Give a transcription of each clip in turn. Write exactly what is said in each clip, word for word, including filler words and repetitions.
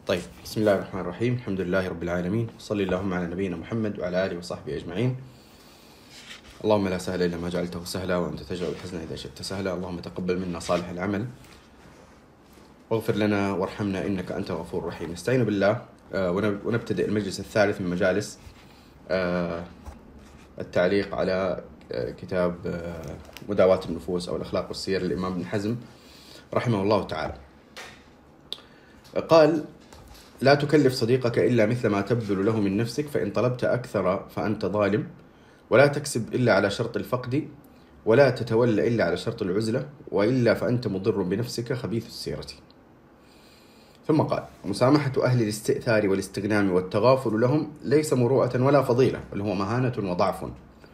طيب، بسم الله الرحمن الرحيم. الحمد لله رب العالمين، وصلي اللهم على نبينا محمد وعلى آله وصحبه أجمعين. اللهم لا سهل إلا ما جعلته سهلا، وأنت تجعل الحزن إذا شئت سهلا. اللهم تقبل منا صالح العمل واغفر لنا وارحمنا إنك أنت الغفور الرحيم. نستعين بالله ونبتدئ المجلس الثالث من مجالس التعليق على كتاب مداواة النفوس أو الأخلاق والسير للإمام ابن حزم رحمه الله تعالى. قال: لا تكلف صديقك إلا مثل ما تبذل له من نفسك، فإن طلبت أكثر فأنت ظالم، ولا تكسب إلا على شرط الفقد، ولا تتولى إلا على شرط العزلة، وإلا فأنت مضر بنفسك خبيث السيرة. ثم قال: مسامحة أهل الاستئثار والاستغنام والتغافل لهم ليس مروءة ولا فضيلة، بل هو مهانة وضعف،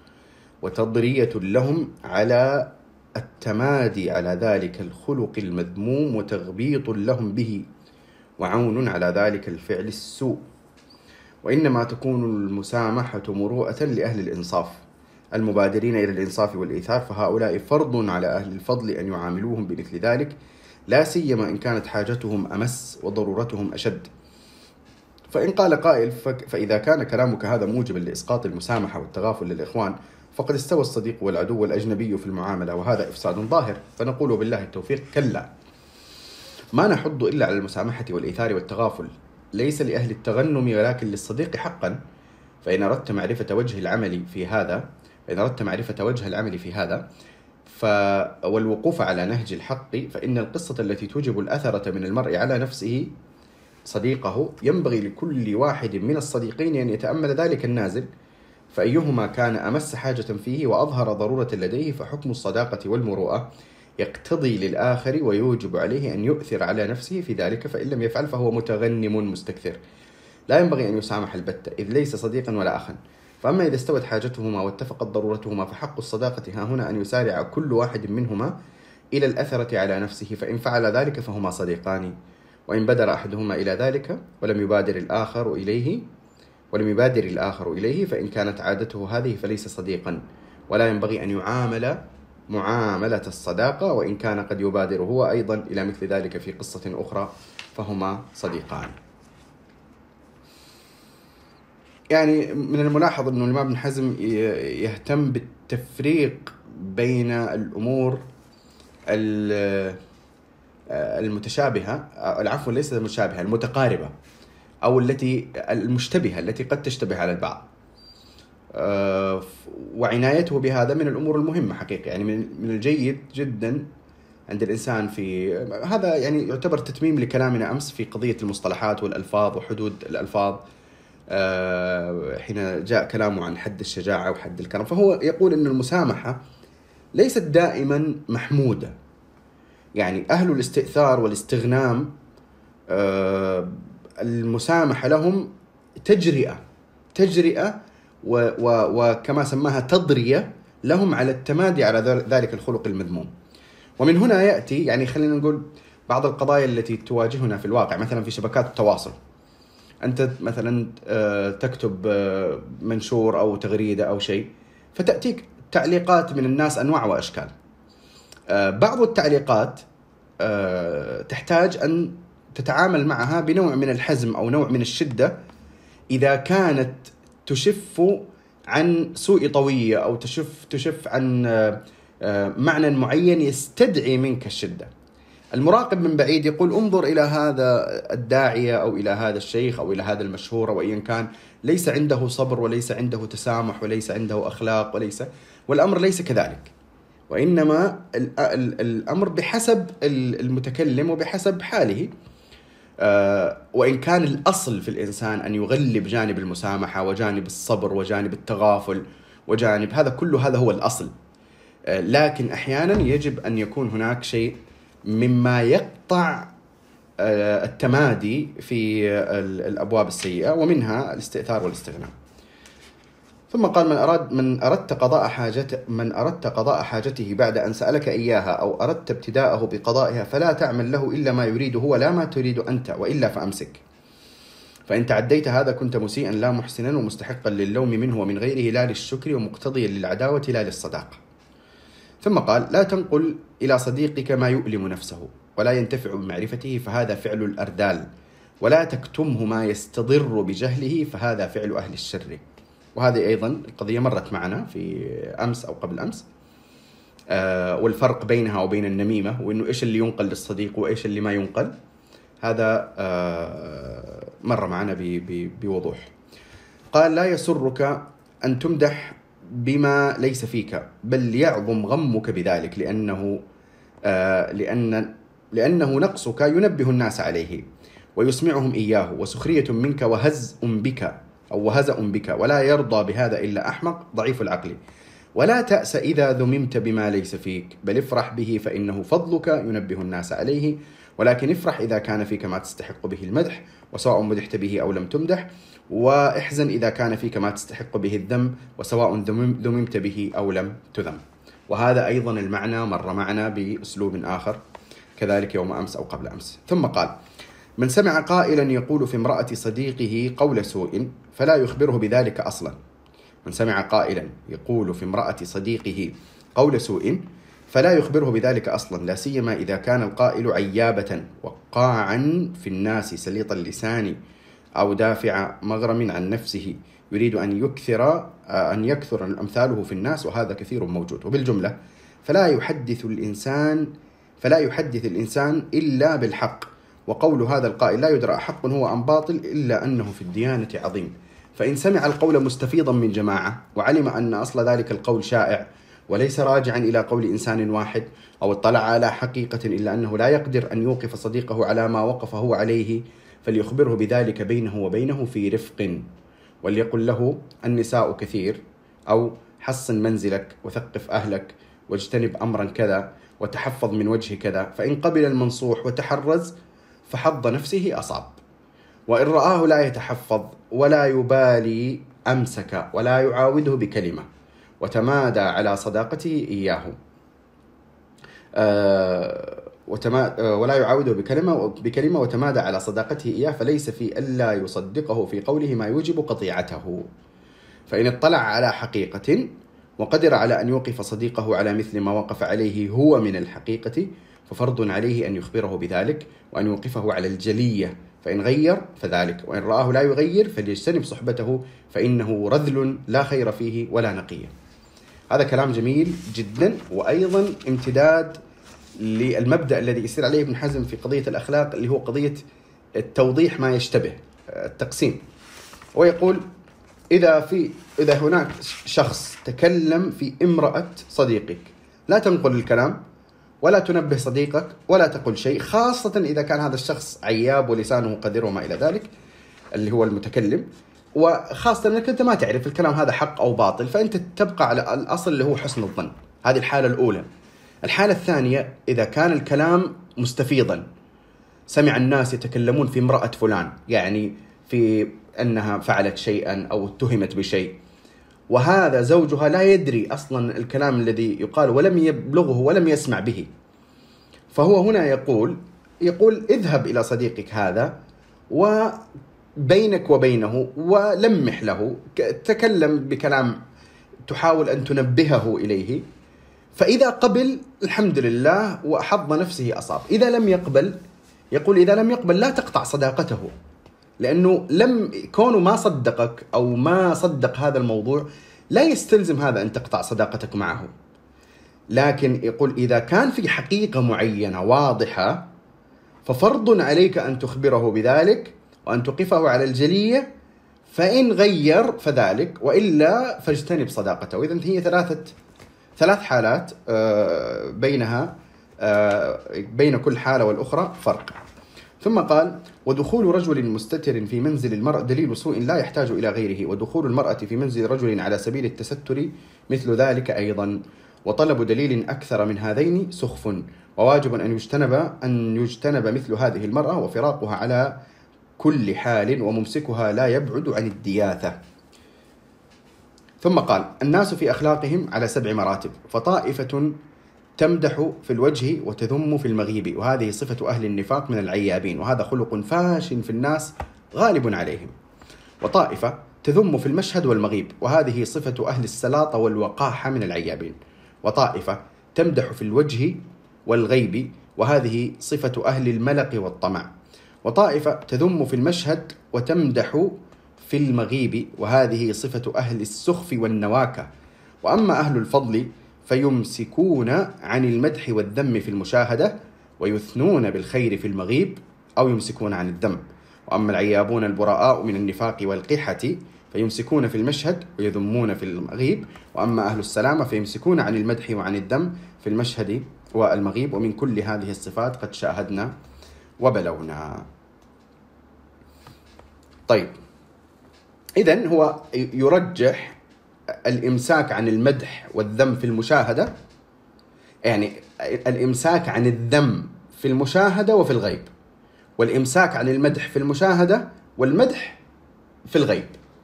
وتضرية لهم على التمادي على ذلك الخلق المذموم، وتغبيط لهم به، وعون على ذلك الفعل السوء. وإنما تكون المسامحة مروءة لأهل الإنصاف المبادرين إلى الإنصاف والإيثار، فهؤلاء فرض على أهل الفضل أن يعاملوهم بمثل ذلك، لا سيما إن كانت حاجتهم أمس وضرورتهم أشد. فإن قال قائل: فإذا كان كلامك هذا موجبا لإسقاط المسامحة والتغافل للإخوان، فقد استوى الصديق والعدو والأجنبي في المعاملة، وهذا إفساد ظاهر. فنقول بالله التوفيق: كلا، ما نحض إلا على المسامحة والإيثار والتغافل، ليس لأهل التغنم ولكن للصديق حقا. فإن أردت معرفة وجه العمل في هذا فإن أردت معرفة وجه العمل في هذا ف... والوقوف على نهج الحق، فإن القصة التي توجب الأثرة من المرء على نفسه صديقه ينبغي لكل واحد من الصديقين أن يتأمل ذلك النازل، فأيهما كان أمس حاجة فيه وأظهر ضرورة لديه، فحكم الصداقة والمروءة يقتضي للآخر ويوجب عليه أن يؤثر على نفسه في ذلك، فإن لم يفعل فهو متغنم مستكثر، لا ينبغي أن يسامح البتة، إذ ليس صديقا ولا أخا. فأما إذا استوت حاجتهما واتفقت ضرورتهما، فحق الصداقة ها هنا أن يسارع كل واحد منهما إلى الأثرة على نفسه، فإن فعل ذلك فهما صديقان. وإن بدر أحدهما إلى ذلك ولم يبادر الآخر إليه ولم يبادر الآخر إليه فإن كانت عادته هذه فليس صديقا، ولا ينبغي أن يعامل معاملة الصداقة، وإن كان قد يبادر هو أيضا إلى مثل ذلك في قصة أخرى فهما صديقان. يعني من الملاحظ أن الإمام ابن حزم يهتم بالتفريق بين الأمور المتشابهة، العفو ليس المتشابهة، المتقاربة، أو التي المشتبهة التي قد تشتبه على البعض، وعنايته بهذا من الأمور المهمة حقيقة. يعني من الجيد جدا عند الإنسان في هذا، يعني يعتبر تتميم لكلامنا أمس في قضية المصطلحات والألفاظ وحدود الألفاظ، حين جاء كلامه عن حد الشجاعة وحد الكرم. فهو يقول أن المسامحة ليست دائما محمودة. يعني أهل الاستئثار والاستغنام المسامحة لهم تجرئة تجرئة وكما سماها تضرية لهم على التمادي على ذلك الخلق المذموم. ومن هنا يأتي، يعني خلينا نقول، بعض القضايا التي تواجهنا في الواقع، مثلا في شبكات التواصل. أنت مثلا تكتب منشور أو تغريدة أو شيء، فتأتيك تعليقات من الناس أنواع وأشكال. بعض التعليقات تحتاج أن تتعامل معها بنوع من الحزم أو نوع من الشدة، إذا كانت تشف عن سوء طوية أو تشف تشف عن معنى معين يستدعي منك الشدة. المراقب من بعيد يقول: انظر إلى هذا الداعية أو إلى هذا الشيخ أو إلى هذا المشهور، وإن كان ليس عنده صبر وليس عنده تسامح وليس عنده أخلاق وليس والأمر ليس كذلك، وإنما الأمر بحسب المتكلم وبحسب حاله. أه وإن كان الأصل في الإنسان أن يغلب جانب المسامحة وجانب الصبر وجانب التغافل وجانب هذا كله، هذا هو الأصل. أه لكن أحيانا يجب أن يكون هناك شيء مما يقطع أه التمادي في الأبواب السيئة، ومنها الاستئثار والاستغناء. ثم قال: من أراد من أردت قضاء حاجته من أردت قضاء حاجته بعد أن سألك إياها، أو أردت ابتداءه بقضائها، فلا تعمل له إلا ما يريده ولا ما تريد أنت، وإلا فأمسك. فإن تعديت هذا كنت مسيئا لا محسنا، ومستحقا للوم منه ومن غيره لا للشكر، ومقتضيا للعداوة لا للصداقة. ثم قال: لا تنقل إلى صديقك ما يؤلم نفسه ولا ينتفع بمعرفته، فهذا فعل الأردال، ولا تكتمه ما يستضر بجهله فهذا فعل أهل الشر. وهذه أيضا القضية مرت معنا في أمس أو قبل أمس، آه والفرق بينها وبين النميمة، وإنه إيش اللي ينقل للصديق وإيش اللي ما ينقل. هذا آه مر معنا بوضوح. قال: لا يسرك أن تمدح بما ليس فيك، بل يعظم غمك بذلك، لأنه آه لأن لأنه نقصك ينبه الناس عليه ويسمعهم إياه، وسخرية منك وهزء بك أو وهزأ بك، ولا يرضى بهذا إلا أحمق ضعيف العقل. ولا تأس إذا ذممت بما ليس فيك، بل افرح به فإنه فضلك ينبه الناس عليه، ولكن افرح إذا كان فيك ما تستحق به المدح، وسواء مدحت به أو لم تمدح، واحزن إذا كان فيك ما تستحق به الذم، وسواء ذممت به أو لم تذم. وهذا أيضا المعنى مر معنا بأسلوب آخر كذلك يوم أمس أو قبل أمس. ثم قال: من سمع قائلا يقول في امرأة صديقه قول سوء فلا يخبره بذلك أصلا. من سمع قائلا يقول في امرأة صديقه قول سوء فلا يخبره بذلك أصلا، لا سيما إذا كان القائل عيابة وقاعا في الناس سليط اللسان، أو دافع مغرم عن نفسه يريد أن يكثر أن يكثر أمثاله في الناس، وهذا كثير موجود. وبالجملة فلا يحدث الإنسان فلا يحدث الإنسان إلا بالحق، وقول هذا القائل لا يدرى حق هو أم باطل إلا أنه في الديانة عظيم. فإن سمع القول مستفيضا من جماعة وعلم أن أصل ذلك القول شائع وليس راجعا إلى قول إنسان واحد، أو اطلع على حقيقة إلا أنه لا يقدر أن يوقف صديقه على ما وقف هو عليه، فليخبره بذلك بينه وبينه في رفق، وليقل له النساء كثير، أو حصن منزلك وثقف أهلك واجتنب أمرا كذا وتحفظ من وجه كذا. فإن قبل المنصوح وتحرز فحظ نفسه أصاب، وإن رآه لا يتحفظ ولا يبالي أمسك ولا يعاوده بكلمة وتمادى على صداقته إياه أه وتما ولا يعاوده بكلمة بكلمة وتمادى على صداقته إياه، فليس في ألا يصدقه في قوله ما يوجب قطيعته. فإن اطلع على حقيقة وقدر على أن يوقف صديقه على مثل ما وقف عليه هو من الحقيقة، ففرض عليه أن يخبره بذلك وأن يوقفه على الجلية، فإن غير فذلك، وإن رآه لا يغير فليجتنب صحبته فإنه رذل لا خير فيه ولا نقية. هذا كلام جميل جدا، وأيضا امتداد للمبدأ الذي يسير عليه ابن حزم في قضية الأخلاق، اللي هو قضية التوضيح ما يشتبه، التقسيم. ويقول: إذا في إذا هناك شخص تكلم في امرأة صديقك، لا تنقل الكلام ولا تنبه صديقك ولا تقل شيء، خاصة إذا كان هذا الشخص عياب ولسانه قدر وما إلى ذلك، اللي هو المتكلم، وخاصة أنك أنت ما تعرف الكلام هذا حق أو باطل، فأنت تبقى على الأصل اللي هو حسن الظن. هذه الحالة الأولى. الحالة الثانية: إذا كان الكلام مستفيضا، سمع الناس يتكلمون في امرأة فلان، يعني في أنها فعلت شيئا أو اتهمت بشيء، وهذا زوجها لا يدري أصلا الكلام الذي يقال ولم يبلغه ولم يسمع به، فهو هنا يقول يقول اذهب إلى صديقك هذا وبينك وبينه ولمح له، تكلم بكلام تحاول أن تنبهه إليه، فإذا قبل الحمد لله وحظ نفسه أصاب. إذا لم يقبل، يقول إذا لم يقبل لا تقطع صداقته، لأنه لم كونه ما صدقك أو ما صدق هذا الموضوع لا يستلزم هذا أن تقطع صداقتك معه. لكن يقول إذا كان في حقيقة معينة واضحة ففرض عليك أن تخبره بذلك وأن تقفه على الجلية، فإن غير فذلك، وإلا فاجتنب صداقته. إذن هي ثلاثة ثلاث حالات بينها بين كل حالة والأخرى فرق. ثم قال: ودخول رجل مستتر في منزل المرأة دليل سوء لا يحتاج إلى غيره، ودخول المرأة في منزل رجل على سبيل التستر مثل ذلك أيضا، وطلب دليل أكثر من هذين سخف، وواجب أن يجتنب أن يجتنب مثل هذه المرأة، وفراقها على كل حال، وممسكها لا يبعد عن الدياثة. ثم قال: الناس في أخلاقهم على سبع مراتب، فطائفة تمدح في الوجه وتذم في المغيب، وهذه صفة أهل النفاق من العيابين، وهذا خلق فاش في الناس غالب عليهم. وطائفة تذم في المشهد والمغيب، وهذه صفة أهل السلاطة والوقاحة من العيابين. وطائفة تمدح في الوجه والغيب، وهذه صفة أهل الملق والطمع. وطائفة تذم في المشهد وتمدح في المغيب، وهذه صفة أهل السخف والنواكة. وأما أهل الفضل فيمسكون عن المدح والذم في المشاهدة، ويثنون بالخير في المغيب، أو يمسكون عن الذم. وأما العيابون البراء من النفاق والقحة فيمسكون في المشهد ويذمون في المغيب. وأما أهل السلامة فيمسكون عن المدح وعن الذم في المشهد والمغيب. ومن كل هذه الصفات قد شاهدنا وبلونا. طيب، إذن هو يرجح الإمساك عن المدح والذم في المشاهدة، يعني الإمساك عن الذم في المشاهدة وفي الغيب، والإمساك عن المدح في المشاهدة والمدح في الغيب.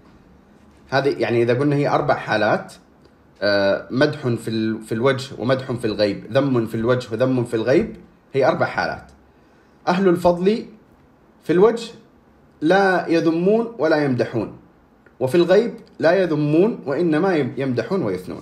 هذه يعني إذا قلنا هي أربع حالات: مدح في في الوجه ومدح في الغيب، ذم في الوجه وذم في الغيب، هي أربع حالات. أهل الفضل في الوجه لا يذمون ولا يمدحون، وفي الغيب لا يذمون وإنما يمدحون ويثنون.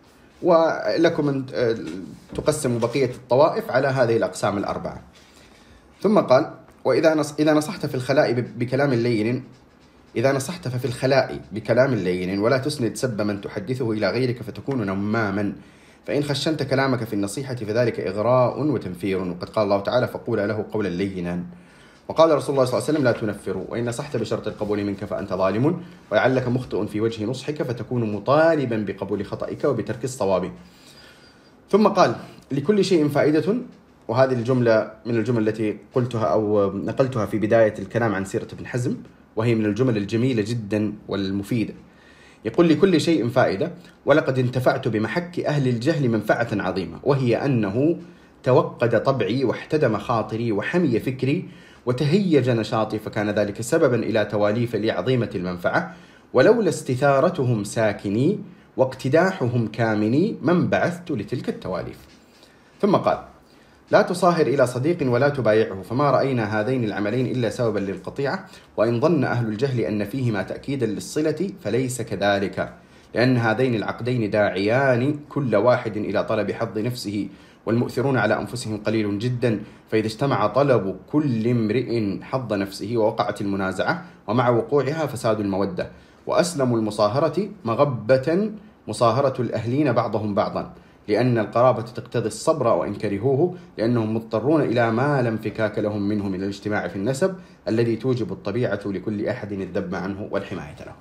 ولكم أن تقسموا بقية الطوائف على هذه الأقسام الأربعة. ثم قال: وإذا نص إذا نصحت في الخلاء بكلام لين إذا نصحت ففي الخلاء بكلام لين ولا تسند سب من تحدثه إلى غيرك فتكون نماما، فإن خشنت كلامك في النصيحة فذلك إغراء وتنفير. وقد قال الله تعالى: فقولا له قولا لينا. وقال رسول الله صلى الله عليه وسلم: لا تنفروا، وإن نصحت بشرط القبول منك فأنت ظالم، ولعلك مخطئ في وجه نصحك فتكون مطالبا بقبول خطئك وبترك الصواب. ثم قال: لكل شيء فائدة. وهذه الجملة من الجمل التي قلتها أو نقلتها في بداية الكلام عن سيرة ابن حزم، وهي من الجمل الجميلة جدا والمفيدة. يقول: لكل شيء فائدة، ولقد انتفعت بمحك أهل الجهل منفعة عظيمة، وهي أنه توقد طبعي واحتدم خاطري وحمي فكري وتهيج نشاطي، فكان ذلك سببا إلى تواليف لي عظيمة المنفعة، ولولا استثارتهم ساكني واقتداحهم كامني ما انبعثت لتلك التواليف. ثم قال: لا تصاهر إلى صديق ولا تبايعه، فما رأينا هذين العملين إلا سببا للقطيعة، وإن ظن أهل الجهل أن فيهما تأكيدا للصلة فليس كذلك، لأن هذين العقدين داعيان كل واحد إلى طلب حظ نفسه، والمؤثرون على أنفسهم قليل جدا، فإذا اجتمع طلب كل امرئ حظ نفسه ووقعت المنازعة، ومع وقوعها فساد المودة، وأسلم المصاهرة مغبة مصاهرة الأهلين بعضهم بعضا، لأن القرابة تقتضي الصبر وإن كرهوه، لأنهم مضطرون إلى ما لا انفكاك لهم منه من الاجتماع في النسب الذي توجب الطبيعة لكل أحد الذب عنه والحماية له.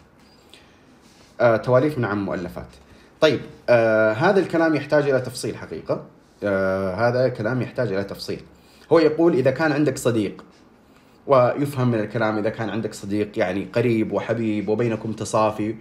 آه، تواليف من عام مؤلفات. طيب، آه، هذا الكلام يحتاج إلى تفصيل حقيقة. آه، هذا الكلام يحتاج إلى تفصيل. هو يقول: إذا كان عندك صديق، ويفهم من الكلام إذا كان عندك صديق يعني قريب وحبيب وبينكم تصافي،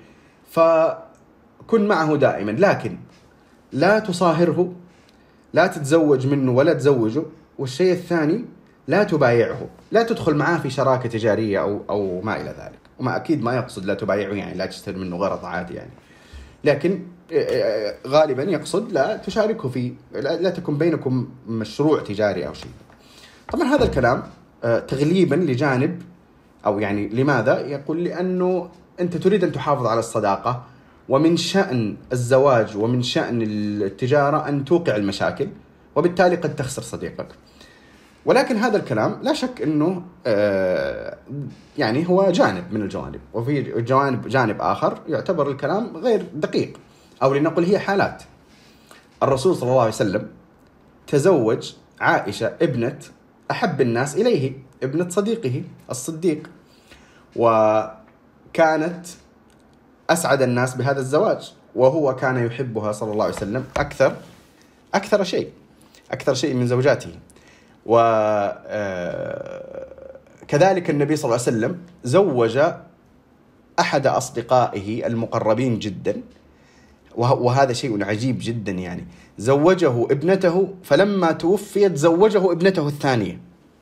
فكن معه دائما، لكن لا تصاهره، لا تتزوج منه ولا تزوجه. والشيء الثاني: لا تبايعه، لا تدخل معاه في شراكة تجارية أو أو ما إلى ذلك. وما أكيد ما يقصد لا تبايعه يعني لا تشتري منه غرض عادي يعني، لكن غالبا يقصد لا تشاركه في، لا تكون بينكم مشروع تجاري أو شيء. طبعا هذا الكلام تغليبا لجانب، أو يعني لماذا؟ يقول: لأنه أنت تريد أن تحافظ على الصداقة، ومن شأن الزواج ومن شأن التجارة أن توقع المشاكل، وبالتالي قد تخسر صديقك. ولكن هذا الكلام لا شك أنه آه يعني هو جانب من الجوانب، وفي جوانب جانب آخر يعتبر الكلام غير دقيق، أو لنقل هي حالات. الرسول صلى الله عليه وسلم تزوج عائشة ابنة أحب الناس إليه، ابنة صديقه الصديق، وكانت أسعد الناس بهذا الزواج، وهو كان يحبها صلى الله عليه وسلم أكثر أكثر شيء أكثر شيء من زوجاته. وكذلك النبي صلى الله عليه وسلم زوج أحد أصدقائه المقربين جدا، وهذا شيء عجيب جدا، يعني زوجه ابنته، فلما توفيت زوجه ابنته الثانية،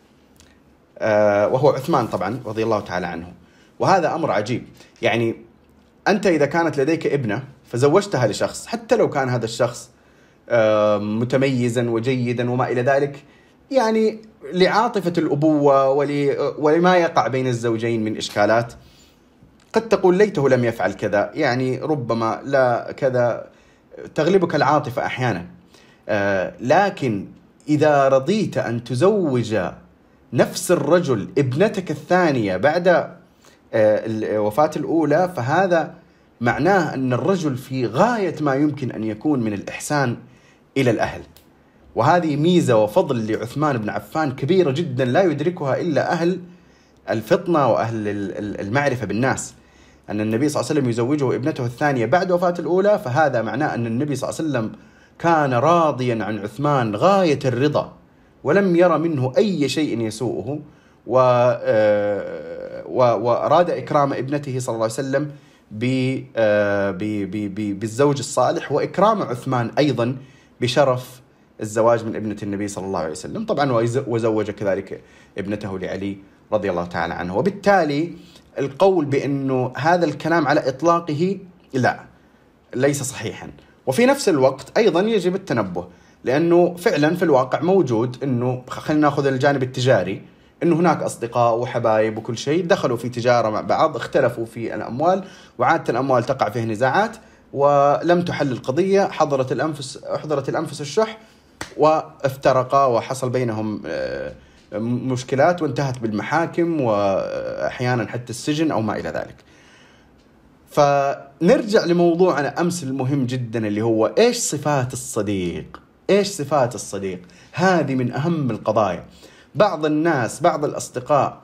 وهو عثمان طبعا رضي الله تعالى عنه. وهذا أمر عجيب، يعني أنت إذا كانت لديك ابنة فزوجتها لشخص، حتى لو كان هذا الشخص متميزا وجيدا وما إلى ذلك، يعني لعاطفة الأبوة ولما يقع بين الزوجين من إشكالات، قد تقول ليته لم يفعل كذا، يعني ربما لا كذا، تغلبك العاطفة أحيانا. لكن إذا رضيت أن تزوج نفس الرجل ابنتك الثانية بعد وفاة الأولى، فهذا معناه أن الرجل في غاية ما يمكن أن يكون من الإحسان إلى الأهل. وهذه ميزة وفضل لعثمان بن عفان كبيرة جدا لا يدركها إلا أهل الفطنة وأهل المعرفة بالناس، أن النبي صلى الله عليه وسلم يزوجه ابنته الثانية بعد وفاة الأولى، فهذا معناه أن النبي صلى الله عليه وسلم كان راضيا عن عثمان غاية الرضا، ولم ير منه أي شيء يسوءه، وأراد إكرام ابنته صلى الله عليه وسلم بالزوج الصالح، وإكرام عثمان أيضا بشرف الزواج من ابنة النبي صلى الله عليه وسلم طبعا، وزوج كذلك ابنته لعلي رضي الله تعالى عنه. وبالتالي القول بأنه هذا الكلام على إطلاقه لا، ليس صحيحا. وفي نفس الوقت أيضا يجب التنبه، لأنه فعلا في الواقع موجود أنه، خلينا نأخذ الجانب التجاري، أنه هناك أصدقاء وحبايب وكل شيء دخلوا في تجارة مع بعض، اختلفوا في الأموال، وعادة الأموال تقع فيه نزاعات ولم تحل القضية، حضرت الأنفس أحضرت الأنفس الشح وافترقا، وحصل بينهم مشكلات وانتهت بالمحاكم وأحيانا حتى السجن أو ما إلى ذلك. فنرجع لموضوعنا أمس المهم جدا اللي هو إيش صفات الصديق؟ إيش صفات الصديق؟ هذه من أهم القضايا. بعض الناس، بعض الأصدقاء،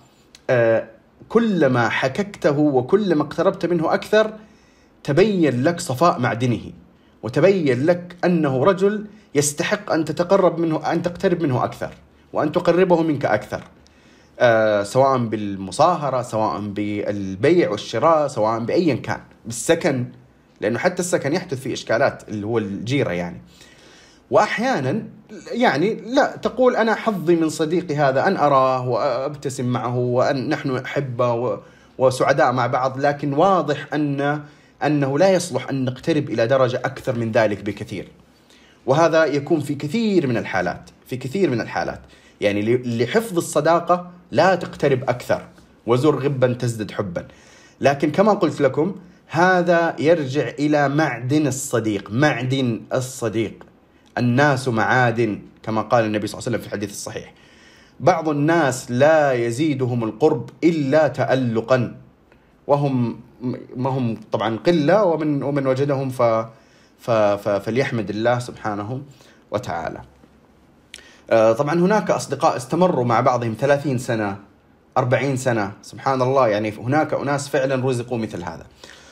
كلما حككته وكلما اقتربت منه أكثر تبين لك صفاء معدنه، وتبين لك أنه رجل يستحق أن تتقرب منه، أن تقترب منه أكثر، وأن تقربه منك أكثر، أه سواء بالمصاهرة، سواء بالبيع والشراء، سواء بأيا كان، بالسكن، لأنه حتى السكن يحدث فيه إشكالات اللي هو الجيرة يعني. وأحيانا يعني لا تقول أنا حظي من صديقي هذا أن أراه وأبتسم معه وأن نحن أحبة وسعداء مع بعض، لكن واضح أن أنه لا يصلح أن نقترب إلى درجة أكثر من ذلك بكثير. وهذا يكون في كثير من الحالات، في كثير من الحالات يعني لحفظ الصداقة لا تقترب أكثر، وزر غبا تزدد حبا. لكن كما قلت لكم هذا يرجع إلى معدن الصديق، معدن الصديق. الناس معادن كما قال النبي صلى الله عليه وسلم في الحديث الصحيح. بعض الناس لا يزيدهم القرب إلا تألقا، وهم ما هم طبعا قلة، ومن ومن وجدهم ف فليحمد الله سبحانه وتعالى. طبعا هناك أصدقاء استمروا مع بعضهم ثلاثين سنة، أربعين سنة، سبحان الله، يعني هناك أناس فعلا رزقوا مثل هذا.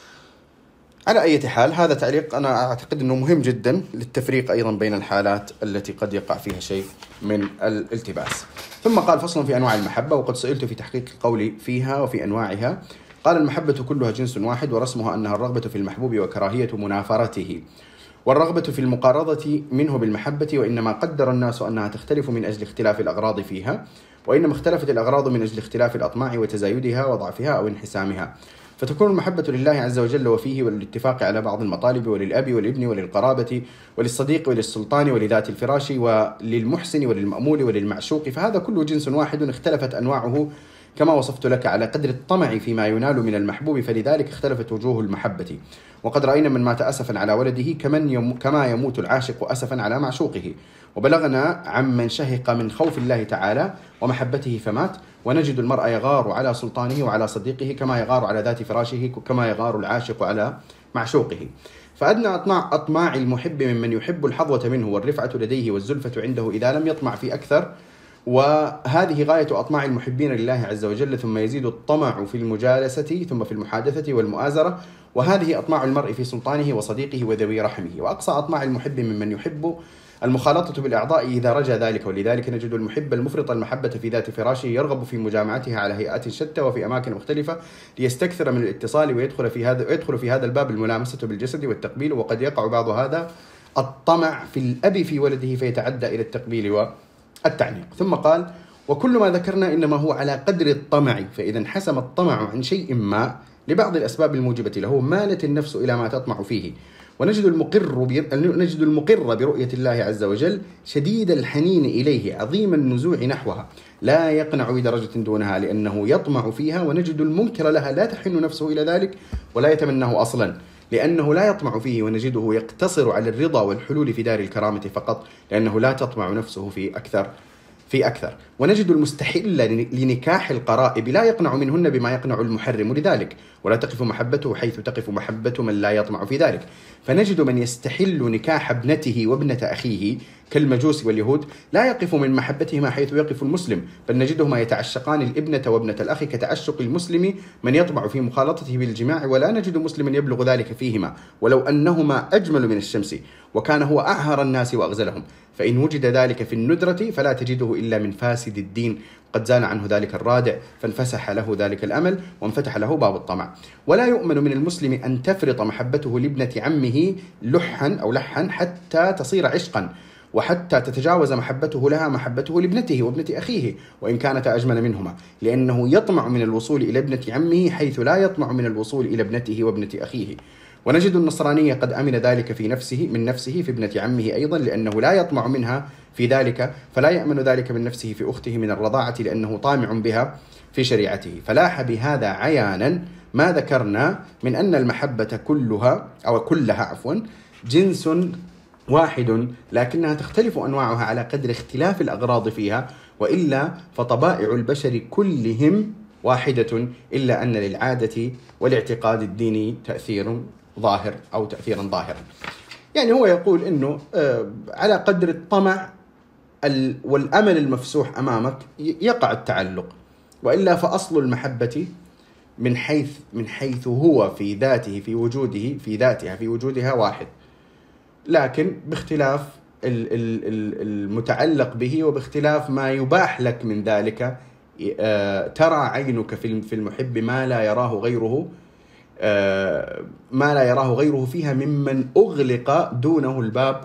على أي حال هذا تعليق أنا أعتقد أنه مهم جدا للتفريق أيضا بين الحالات التي قد يقع فيها شيء من الالتباس. ثم قال فصل في أنواع المحبة، وقد سئلت في تحقيق القول فيها وفي أنواعها. قال المحبة كلها جنس واحد، ورسمها أنها الرغبة في المحبوب وكراهية منافرته، والرغبة في المقارضة منه بالمحبة، وإنما قدر الناس أنها تختلف من أجل اختلاف الأغراض فيها، وإنما اختلفت الأغراض من أجل اختلاف الأطماع وتزايدها وضعفها أو انحسامها، فتكون المحبة لله عز وجل وفيه وللاتفاق على بعض المطالب، وللأب والابن وللقرابة وللصديق وللسلطان ولذات الفراش وللمحسن وللمأمول وللمعشوق، فهذا كله جنس واحد اختلفت أنواعه كما وصفت لك على قدر الطمع فيما ينال من المحبوب، فلذلك اختلفت وجوه المحبة. وقد رأينا من مات أسفا على ولده كمن يم كما يموت العاشق أسفا على معشوقه، وبلغنا عمن شهق من خوف الله تعالى ومحبته فمات، ونجد المرء يغار على سلطانه وعلى صديقه كما يغار على ذات فراشه، كما يغار العاشق على معشوقه. فأدنى أطماع, أطماع المحب ممن يحب الحظوة منه والرفعة لديه والزلفة عنده إذا لم يطمع في أكثر، وهذه غاية أطماع المحبين لله عز وجل، ثم يزيد الطمع في المجالسة ثم في المحادثة والمؤازرة، وهذه أطماع المرء في سلطانه وصديقه وذوي رحمه. وأقصى أطماع المحب ممن يحب المخالطة بالأعضاء إذا رجى ذلك، ولذلك نجد المحب المفرط المحبة في ذات فراشه يرغب في مجامعتها على هيئات شتى وفي أماكن مختلفة ليستكثر من الاتصال، ويدخل في هذا ويدخل في هذا الباب الملامسة بالجسد والتقبيل. وقد يقع بعض هذا الطمع في الأب في ولده فيتعدى إلى التقبيل والتعنيق. ثم قال وكل ما ذكرنا إنما هو على قدر الطمع، فإذا انحسم الطمع عن شيء ما لبعض الأسباب الموجبة له مالت النفس إلى ما تطمع فيه. ونجد المقر نجد المقر برؤية الله عز وجل شديد الحنين إليه عظيم النزوع نحوها، لا يقنع بدرجة دونها لأنه يطمع فيها. ونجد المنكر لها لا تحن نفسه إلى ذلك ولا يتمناه أصلا لأنه لا يطمع فيه. ونجده يقتصر على الرضا والحلول في دار الكرامة فقط لأنه لا تطمع نفسه في أكثر في أكثر. ونجد المستحل لنكاح القرائب لا يقنع منهن بما يقنع المحرم لذلك، ولا تقف محبته حيث تقف محبة من لا يطمع في ذلك. فنجد من يستحل نكاح ابنته وابنة أخيه كالمجوس واليهود لا يقف من محبتهما حيث يقف المسلم، بل نجدهما يتعشقان الابنة وابنة الأخ كتعشق المسلم من يطمع في مخالطته بالجماع، ولا نجد مسلما يبلغ ذلك فيهما ولو أنهما أجمل من الشمس، وكان هو أعهر الناس وأغزلهم. فإن وجد ذلك في الندرة فلا تجده إلا من فاسد الدين، قد زال عنه ذلك الرادع فانفسح له ذلك الأمل وانفتح له باب الطمع. ولا يؤمن من المسلم أن تفرط محبته لابنة عمه لحا أو لحا حتى تصير عشقا، وحتى تتجاوز محبته لها محبته لابنته وابنة أخيه وإن كانت أجمل منهما، لأنه يطمع من الوصول إلى ابنة عمه حيث لا يطمع من الوصول إلى ابنته وابنة أخيه. ونجد النصراني قد أمن ذلك في نفسه من نفسه في ابنة عمه أيضا، لأنه لا يطمع منها في ذلك، فلا يأمن ذلك من نفسه في أخته من الرضاعة لأنه طامع بها في شريعته. فلاح بهذا عيانا ما ذكرنا من أن المحبة كلها أو كلها عفوا جنس واحد، لكنها تختلف أنواعها على قدر اختلاف الأغراض فيها، وإلا فطبائع البشر كلهم واحدة، إلا أن للعادة والاعتقاد الديني تأثير ظاهر أو تأثيرا ظاهرا. يعني هو يقول إنه على قدر الطمع والأمل المفسوح أمامك يقع التعلق، وإلا فأصل المحبة من حيث من حيث هو في ذاته في وجوده في ذاتها في وجودها واحد، لكن باختلاف المتعلق به وباختلاف ما يباح لك من ذلك. ترى عينك في المحب ما لا يراه غيره ما لا يراه غيره فيها ممن أغلق دونه الباب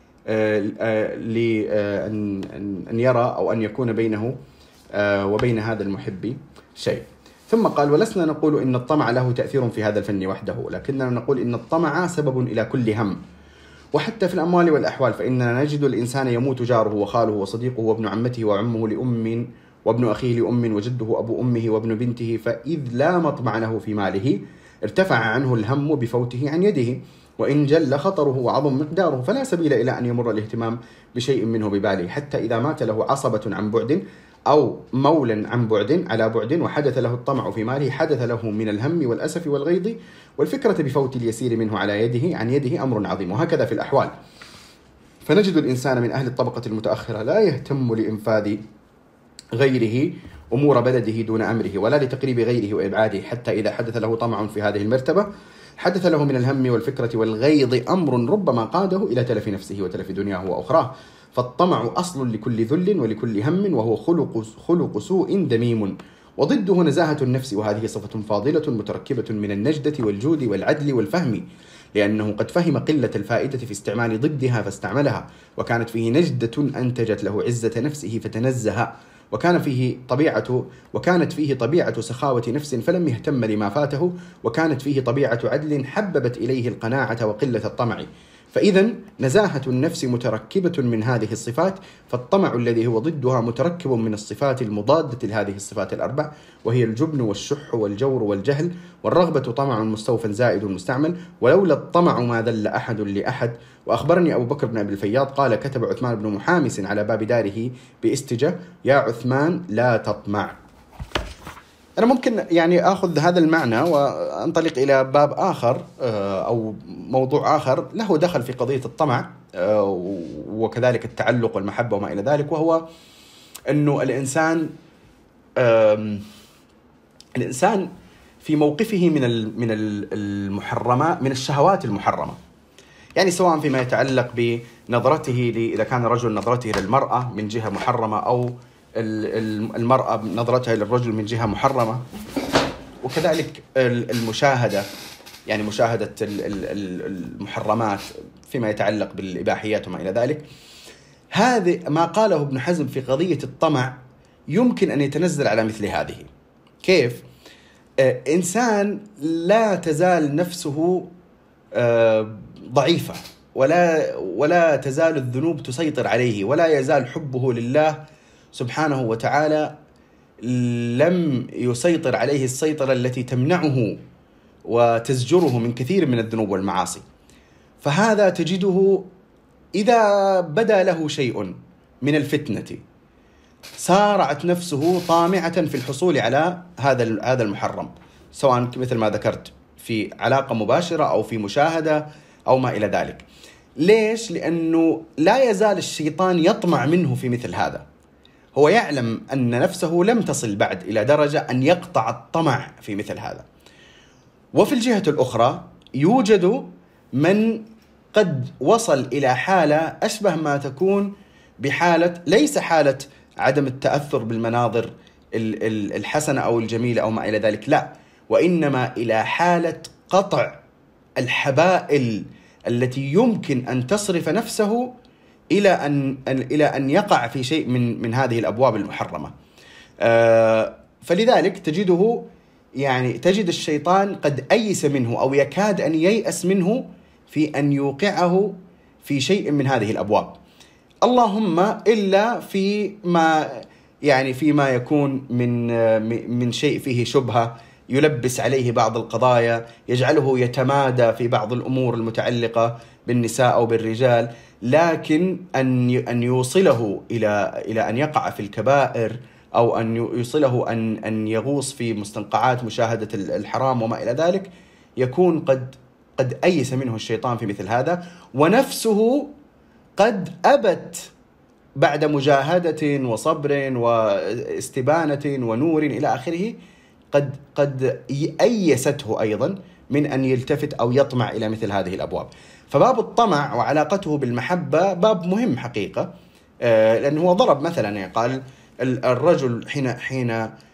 لأن يرى أو أن يكون بينه وبين هذا المحب شيء. ثم قال: ولسنا نقول إن الطمع له تأثير في هذا الفن وحده، لكننا نقول إن الطمع سبب إلى كل هم، وحتى في الأموال والأحوال، فإننا نجد الإنسان يموت جاره وخاله وصديقه وابن عمته وعمه لأم وابن أخيه لأم وجده أبو أمه وابن بنته، فإذ لا مطمع له في ماله ارتفع عنه الهم بفوته عن يده، وإن جل خطره وعظم مقداره فلا سبيل إلى أن يمر الاهتمام بشيء منه بباله، حتى إذا مات له عصبة عن بعد أو مولا عن بعد على بعد وحدث له الطمع في ماله حدث له من الهم والأسف والغيظ والفكرة بفوت اليسير منه على يده عن يده أمر عظيم. وهكذا في الأحوال، فنجد الإنسان من أهل الطبقة المتأخرة لا يهتم لإنفاذ غيره أمور بلده دون أمره، ولا لتقريب غيره وإبعاده، حتى إذا حدث له طمع في هذه المرتبة حدث له من الهم والفكرة والغيظ أمر ربما قاده إلى تلف نفسه وتلف دنياه وأخراه. فالطمع أصل لكل ذل ولكل هم، وهو خلق, خلق سوء ذميم، وضده نزاهة النفس، وهذه صفة فاضلة متركبة من النجدة والجود والعدل والفهم، لأنه قد فهم قلة الفائدة في استعمال ضدها فاستعملها، وكانت فيه نجدة أنتجت له عزة نفسه فتنزه، وكان فيه طبيعة وكانت فيه طبيعة سخاوة نفس فلم يهتم لما فاته، وكانت فيه طبيعة عدل حببت إليه القناعة وقلة الطمع. فإذا نزاهة النفس متركبة من هذه الصفات، فالطمع الذي هو ضدها متركب من الصفات المضادة لهذه الصفات الأربع، وهي الجبن والشح والجور والجهل. والرغبة طمع مستوفى زائد مستعمل، ولولا الطمع ما ذل أحد لأحد. وأخبرني أبو بكر بن أبي الفياض قال: كتب عثمان بن محامس على باب داره باستجة: يا عثمان لا تطمع. أنا ممكن يعني أخذ هذا المعنى وأنطلق إلى باب آخر أو موضوع آخر له دخل في قضية الطمع وكذلك التعلق والمحبة وما إلى ذلك، وهو أنه الإنسان الإنسان في موقفه من من المحرمات، من الشهوات المحرمة، يعني سواء فيما يتعلق بنظرته إذا كان رجل نظرته للمرأة من جهة محرمة، أو المرأة نظرتها للرجل من جهة محرمة، وكذلك المشاهدة، يعني مشاهدة المحرمات فيما يتعلق بالإباحيات وما إلى ذلك. هذا ما قاله ابن حزم في قضية الطمع يمكن أن يتنزل على مثل هذه. كيف؟ إنسان لا تزال نفسه ضعيفة، ولا ولا تزال الذنوب تسيطر عليه، ولا يزال حبه لله سبحانه وتعالى لم يسيطر عليه السيطرة التي تمنعه وتزجره من كثير من الذنوب والمعاصي. فهذا تجده إذا بدا له شيء من الفتنة سارعت نفسه طامعة في الحصول على هذا هذا المحرم، سواء مثل ما ذكرت في علاقة مباشرة أو في مشاهدة أو ما إلى ذلك. ليش؟ لأنه لا يزال الشيطان يطمع منه في مثل هذا. هو يعلم أن نفسه لم تصل بعد إلى درجة أن يقطع الطمع في مثل هذا. وفي الجهة الأخرى يوجد من قد وصل إلى حالة أشبه ما تكون بحالة، ليس حالة عدم التأثر بالمناظر الحسنة أو الجميلة أو ما إلى ذلك، لا، وإنما إلى حالة قطع الحبائل التي يمكن أن تصرف نفسه إلى أن إلى أن يقع في شيء من من هذه الأبواب المحرمة. فلذلك تجده يعني تجد الشيطان قد أيس منه أو يكاد أن ييأس منه في أن يوقعه في شيء من هذه الأبواب، اللهم إلا في ما يعني فيما يكون من من شيء فيه شبهة يلبس عليه بعض القضايا، يجعله يتمادى في بعض الأمور المتعلقة بالنساء أو بالرجال، لكن أن أن يوصله إلى إلى أن يقع في الكبائر أو أن يوصله أن أن يغوص في مستنقعات مشاهدة الحرام وما إلى ذلك، يكون قد قد أيس منه الشيطان في مثل هذا، ونفسه قد أبت بعد مجاهدة وصبر واستبانة ونور إلى آخره، قد قد أيسته أيضا من أن يلتفت أو يطمع إلى مثل هذه الأبواب. فباب الطمع وعلاقته بالمحبة باب مهم حقيقة، لأنه هو ضرب مثلا يعني قال الرجل حين حين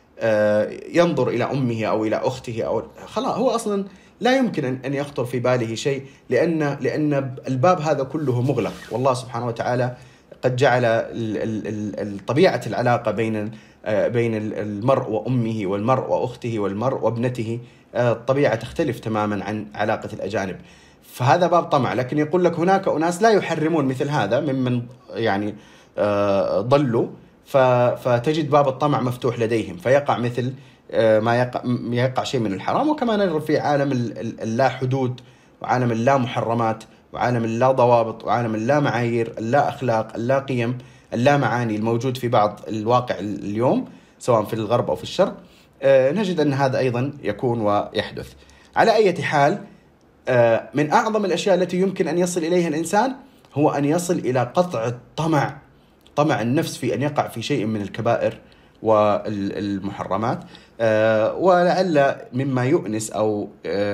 ينظر إلى أمه أو إلى أخته أو خلاص هو أصلا لا يمكن أن يخطر في باله شيء، لأن لأن الباب هذا كله مغلق، والله سبحانه وتعالى قد جعل طبيعة العلاقة بين بين المرء وأمه والمرء وأخته والمرء وابنته الطبيعة تختلف تماما عن علاقة الأجانب. فهذا باب طمع، لكن يقول لك هناك أناس لا يحرمون مثل هذا ممن يعني ضلوا، فتجد باب الطمع مفتوح لديهم، فيقع مثل ما يقع, يقع شيء من الحرام. وكما نرى في عالم اللا حدود وعالم اللا محرمات وعالم اللا ضوابط وعالم اللا معايير، اللا أخلاق، اللا قيم، اللا معاني الموجود في بعض الواقع اليوم سواء في الغرب أو في الشرق، نجد أن هذا أيضا يكون ويحدث. على أي حال، من أعظم الأشياء التي يمكن أن يصل إليها الإنسان هو أن يصل إلى قطع الطمع، طمع النفس في أن يقع في شيء من الكبائر والمحرمات. ولعل مما يؤنس أو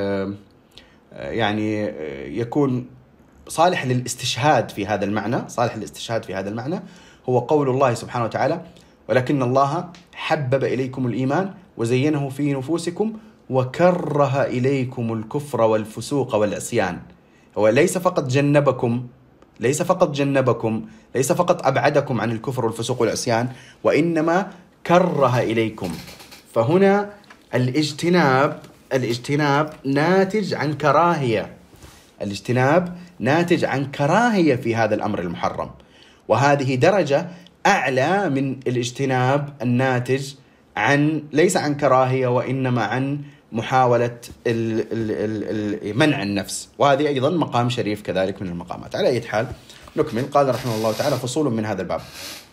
يعني يكون صالح للاستشهاد في هذا المعنى صالح للاستشهاد في هذا المعنى هو قول الله سبحانه وتعالى: ولكن الله حبب إليكم الإيمان وزينه في نفوسكم وكره إليكم الكفر والفسوق والعصيان. هو ليس فقط جنبكم ليس فقط جنبكم ليس فقط أبعدكم عن الكفر والفسوق والعصيان، وإنما كره إليكم. فهنا الاجتناب الاجتناب ناتج عن كراهية الاجتناب ناتج عن كراهية في هذا الأمر المحرم، وهذه درجة أعلى من الاجتناب الناتج عن ليس عن كراهية وإنما عن محاولة منع النفس، وهذه أيضا مقام شريف كذلك من المقامات. على أي حال نكمل. قال رحمه الله تعالى: فصول من هذا الباب: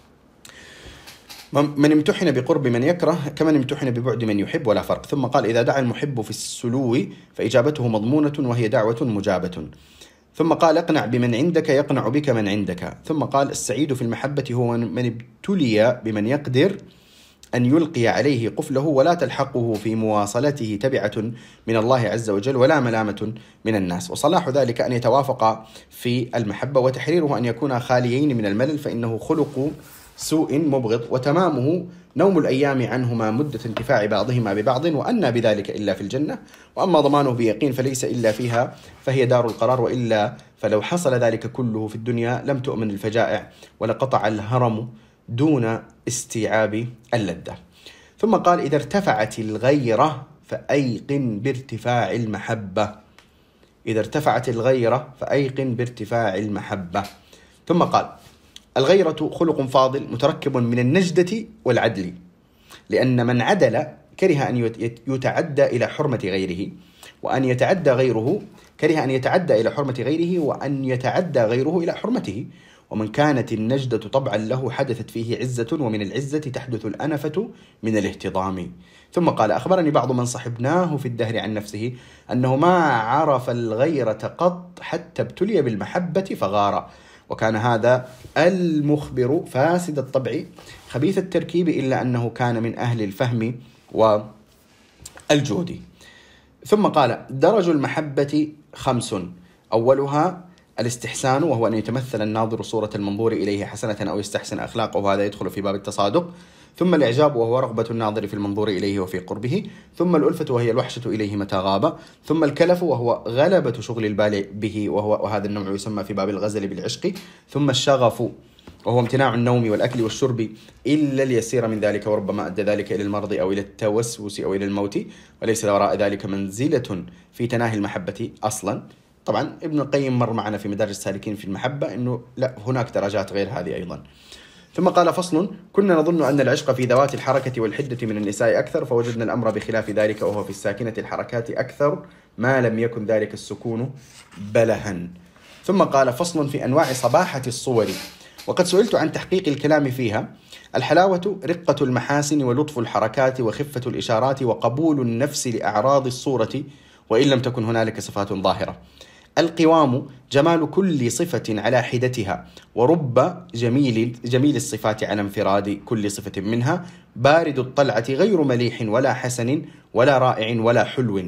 من امتحن بقرب من يكره كمن امتحن ببعد من يحب ولا فرق. ثم قال: إذا دعا المحب في السلو فإجابته مضمونة وهي دعوة مجابة. ثم قال: اقنع بمن عندك يقنع بك من عندك. ثم قال: السعيد في المحبة هو من ابتلي بمن يقدر أن يلقي عليه قفله ولا تلحقه في مواصلته تبعة من الله عز وجل ولا ملامة من الناس. وصلاح ذلك أن يتوافق في المحبة، وتحريره أن يكون خاليين من الملل، فإنه خلق سوء مبغض، وتمامه نوم الأيام عنهما مدة انتفاع بعضهما ببعض، وأنى بذلك إلا في الجنة. وأما ضمانه بيقين فليس إلا فيها، فهي دار القرار، وإلا فلو حصل ذلك كله في الدنيا لم تؤمن الفجائع ولقطع الهرم دون استيعاب اللذة. ثم قال: إذا ارتفعت الغيرة فأيقن بارتفاع المحبة إذا ارتفعت الغيرة فأيقن بارتفاع المحبة. ثم قال: الغيرة خلق فاضل متركب من النجدة والعدل، لأن من عدل كره أن يتعدى إلى حرمة غيره، وأن يتعدى غيره كره أن يتعدى إلى حرمة غيره، وأن يتعدى غيره إلى حرمته. ومن كانت النجدة طبعا له حدثت فيه عزة، ومن العزة تحدث الأنفة من الاهتضام. ثم قال: أخبرني بعض من صحبناه في الدهر عن نفسه أنه ما عرف الغيرة قط حتى ابتلي بالمحبة فغار، وكان هذا المخبر فاسد الطبع خبيث التركيب، إلا أنه كان من أهل الفهم والجود. ثم قال: درج المحبة خمس، أولها الاستحسان، وهو أن يتمثل الناظر صورة المنظور إليه حسنة أو يستحسن أخلاقه، وهذا يدخل في باب التصادق. ثم الإعجاب، وهو رغبة الناظر في المنظور إليه وفي قربه. ثم الألفة، وهي الوحشة إليه متى غاب. ثم الكلف، وهو غلبة شغل البال به، وهو وهذا النوع يسمى في باب الغزل بالعشق. ثم الشغف، وهو امتناع النوم والأكل والشرب إلا اليسير من ذلك، وربما أدى ذلك إلى المرض أو إلى التوسوس أو إلى الموت، وليس وراء ذلك منزلة في تناهي المحبة أصلا. طبعا ابن القيم مر معنا في مدارج السالكين في المحبة أنه لا، هناك درجات غير هذه أيضا. ثم قال: فصل: كنا نظن أن العشق في ذوات الحركة والحدة من النساء أكثر، فوجدنا الأمر بخلاف ذلك، وهو في الساكنة الحركات أكثر، ما لم يكن ذلك السكون بلها. ثم قال: فصل في أنواع صباحة الصور، وقد سئلت عن تحقيق الكلام فيها. الحلاوة رقة المحاسن ولطف الحركات وخفة الإشارات وقبول النفس لأعراض الصورة وإن لم تكن هنالك صفات ظاهرة. القوام جمال كل صفة على حدتها، ورب جميل جميل الصفات على انفراد كل صفة منها. بارد الطلعة غير مليح ولا حسن ولا رائع ولا حلو.